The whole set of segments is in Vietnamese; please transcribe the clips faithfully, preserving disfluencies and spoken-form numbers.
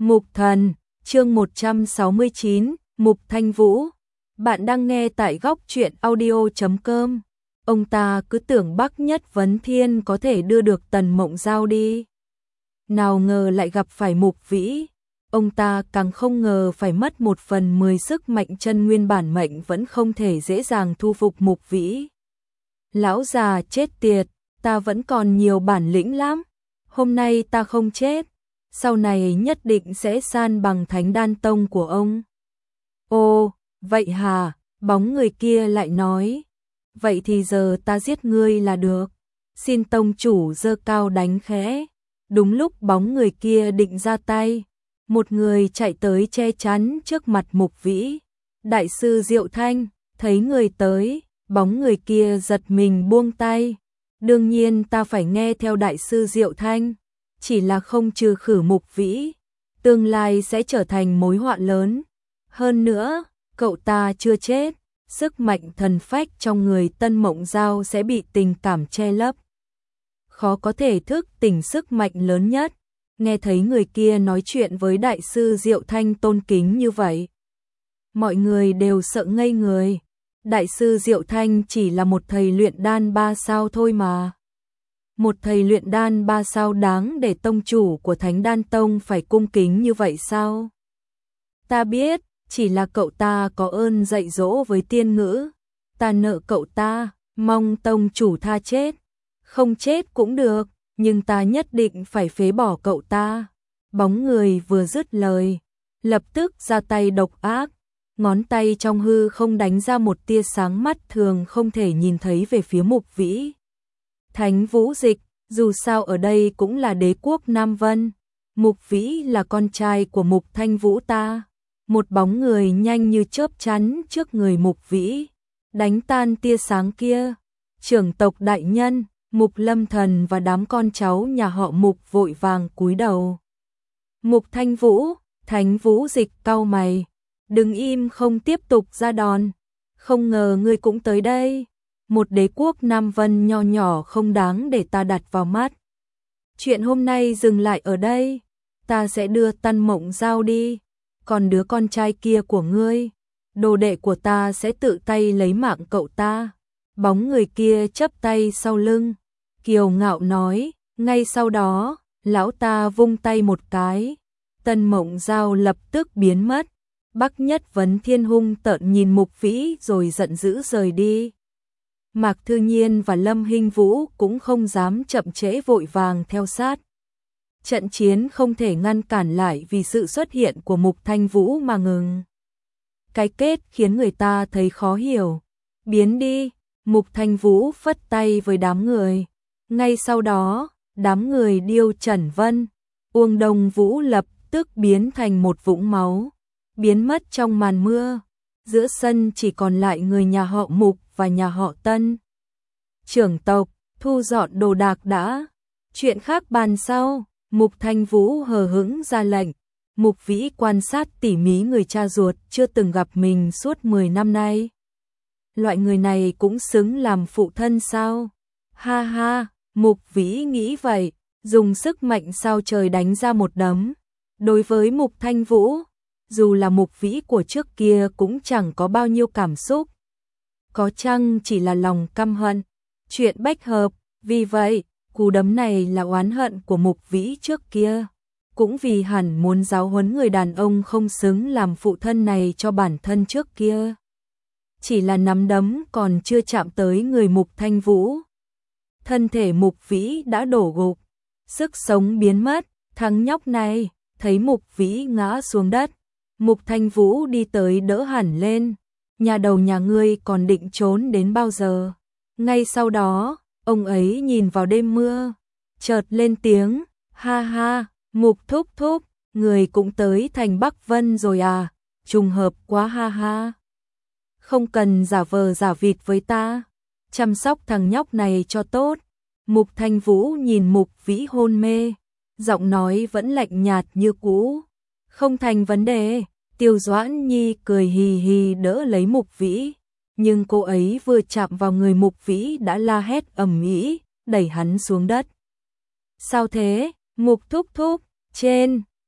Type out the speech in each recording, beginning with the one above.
Mục Thần, chương một trăm sáu mươi chín, Mục Thanh Vũ. Bạn đang nghe tại góc truyện audio chấm com. Ông ta cứ tưởng Bắc Nhất Vấn Thiên có thể đưa được Tần Mộng Giao đi. Nào ngờ lại gặp phải Mục Vĩ. Ông ta càng không ngờ phải mất một phần mười sức mạnh chân nguyên bản mệnh vẫn không thể dễ dàng thu phục Mục Vĩ. Lão già chết tiệt, ta vẫn còn nhiều bản lĩnh lắm. Hôm nay ta không chết, sau này nhất định sẽ san bằng Thánh Đan Tông của ông. Ồ, vậy hả? Bóng người kia lại nói. Vậy thì giờ ta giết ngươi là được. Xin tông chủ giơ cao đánh khẽ. Đúng lúc bóng người kia định ra tay, một người chạy tới che chắn trước mặt Mục Vĩ. Đại sư Diệu Thanh, thấy người tới, bóng người kia giật mình buông tay. Đương nhiên ta phải nghe theo đại sư Diệu Thanh. Chỉ là không trừ khử Mục Vĩ, tương lai sẽ trở thành mối họa lớn. Hơn nữa, cậu ta chưa chết, sức mạnh thần phách trong người Tân Mộng Giao sẽ bị tình cảm che lấp. Khó có thể thức tỉnh sức mạnh lớn nhất. Nghe thấy người kia nói chuyện với đại sư Diệu Thanh tôn kính như vậy, mọi người đều sợ ngây người. Đại sư Diệu Thanh chỉ là một thầy luyện đan ba sao thôi mà. Một thầy luyện đan ba sao đáng để tông chủ của Thánh Đan Tông phải cung kính như vậy sao? Ta biết, chỉ là cậu ta có ơn dạy dỗ với tiên ngữ. Ta nợ cậu ta, mong tông chủ tha chết. Không chết cũng được, nhưng ta nhất định phải phế bỏ cậu ta. Bóng người vừa dứt lời, lập tức ra tay độc ác. Ngón tay trong hư không đánh ra một tia sáng mắt thường không thể nhìn thấy về phía Mục Vĩ. Thánh Vũ Dịch, dù sao ở đây cũng là đế quốc Nam Vân. Mục Vĩ là con trai của Mục Thanh Vũ ta. Một bóng người nhanh như chớp chắn trước người Mục Vĩ, đánh tan tia sáng kia. Trưởng tộc đại nhân, Mục Lâm Thần và đám con cháu nhà họ Mục vội vàng cúi đầu. Mục Thanh Vũ, Thánh Vũ Dịch cau mày. Đừng im không tiếp tục ra đòn. Không ngờ ngươi cũng tới đây. Một đế quốc Nam Vân nho nhỏ không đáng để ta đặt vào mắt. Chuyện hôm nay dừng lại ở đây. Ta sẽ đưa Tân Mộng Giao đi. Còn đứa con trai kia của ngươi, đồ đệ của ta sẽ tự tay lấy mạng cậu ta. Bóng người kia chắp tay sau lưng, kiêu ngạo nói. Ngay sau đó, lão ta vung tay một cái. Tân Mộng Giao lập tức biến mất. Bắc Nhất Vấn Thiên hung tợn nhìn Mục Vĩ rồi giận dữ rời đi. Mạc Thư Nhiên và Lâm Hinh Vũ cũng không dám chậm trễ vội vàng theo sát. Trận chiến không thể ngăn cản lại vì sự xuất hiện của Mục Thanh Vũ mà ngừng. Cái kết khiến người ta thấy khó hiểu. Biến đi, Mục Thanh Vũ phất tay với đám người. Ngay sau đó, đám người điêu Trần Vân, Uông Đông Vũ lập tức biến thành một vũng máu, biến mất trong màn mưa. Giữa sân chỉ còn lại người nhà họ Mục và nhà họ Tân. Trưởng tộc, thu dọn đồ đạc đã. Chuyện khác bàn sau. Mục Thanh Vũ hờ hững ra lệnh. Mục Vĩ quan sát tỉ mỉ người cha ruột chưa từng gặp mình suốt mười năm nay. Loại người này cũng xứng làm phụ thân sao? Ha ha, Mục Vĩ nghĩ vậy, dùng sức mạnh sao trời đánh ra một đấm. Đối với Mục Thanh Vũ, dù là Mục Vĩ của trước kia cũng chẳng có bao nhiêu cảm xúc. Có chăng chỉ là lòng căm hận, chuyện bách hợp. Vì vậy, cú đấm này là oán hận của Mục Vĩ trước kia. Cũng vì hẳn muốn giáo huấn người đàn ông không xứng làm phụ thân này cho bản thân trước kia. Chỉ là nắm đấm còn chưa chạm tới người Mục Thanh Vũ, thân thể Mục Vĩ đã đổ gục, sức sống biến mất. Thằng nhóc này, thấy Mục Vĩ ngã xuống đất, Mục Thanh Vũ đi tới đỡ hẳn lên. Nhà đầu nhà ngươi còn định trốn đến bao giờ? Ngay sau đó, ông ấy nhìn vào đêm mưa, chợt lên tiếng. Ha ha, Mục thúc thúc, người cũng tới thành Bắc Vân rồi à? Trùng hợp quá ha ha. Không cần giả vờ giả vịt với ta, chăm sóc thằng nhóc này cho tốt. Mục Thanh Vũ nhìn Mục Vĩ hôn mê, giọng nói vẫn lạnh nhạt như cũ. Không thành vấn đề. Tiêu Doãn Nhi cười hì hì đỡ lấy Mục Vĩ, nhưng cô ấy vừa chạm vào người Mục Vĩ đã la hét ầm ĩ, đẩy hắn xuống đất. Sao thế? Mục thúc thúc, trên,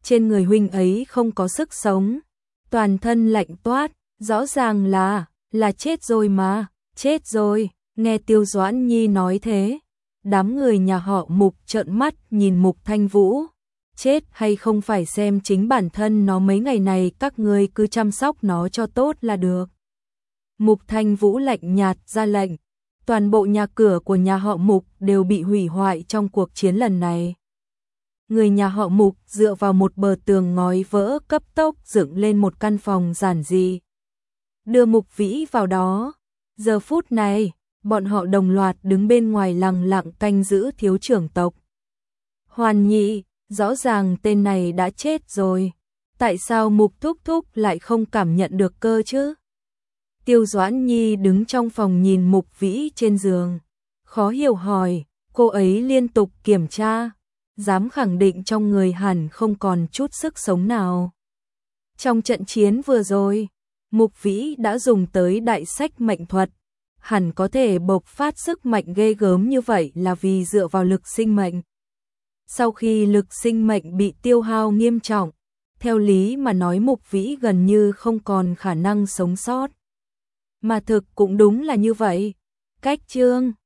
trên người huynh ấy không có sức sống, toàn thân lạnh toát, rõ ràng là, là chết rồi mà, chết rồi, nghe Tiêu Doãn Nhi nói thế. Đám người nhà họ Mục trợn mắt nhìn Mục Thanh Vũ, chết hay không phải xem chính bản thân nó, mấy ngày này các ngươi cứ chăm sóc nó cho tốt là được. Mục Thanh Vũ lạnh nhạt ra lệnh, toàn bộ nhà cửa của nhà họ Mục đều bị hủy hoại trong cuộc chiến lần này. Người nhà họ Mục dựa vào một bờ tường ngói vỡ cấp tốc dựng lên một căn phòng giản dị, đưa Mục Vĩ vào đó. Giờ phút này, bọn họ đồng loạt đứng bên ngoài lặng lặng canh giữ thiếu trưởng tộc. Hoàn Nhị, rõ ràng tên này đã chết rồi, tại sao Mục Thúc Thúc lại không cảm nhận được cơ chứ? Tiêu Doãn Nhi đứng trong phòng nhìn Mục Vĩ trên giường, khó hiểu hỏi, cô ấy liên tục kiểm tra, dám khẳng định trong người hẳn không còn chút sức sống nào. Trong trận chiến vừa rồi, Mục Vĩ đã dùng tới đại sách mệnh thuật, hẳn có thể bộc phát sức mạnh ghê gớm như vậy là vì dựa vào lực sinh mệnh. Sau khi lực sinh mệnh bị tiêu hao nghiêm trọng, theo lý mà nói Mục Vĩ gần như không còn khả năng sống sót. Mà thực cũng đúng là như vậy. Cách chương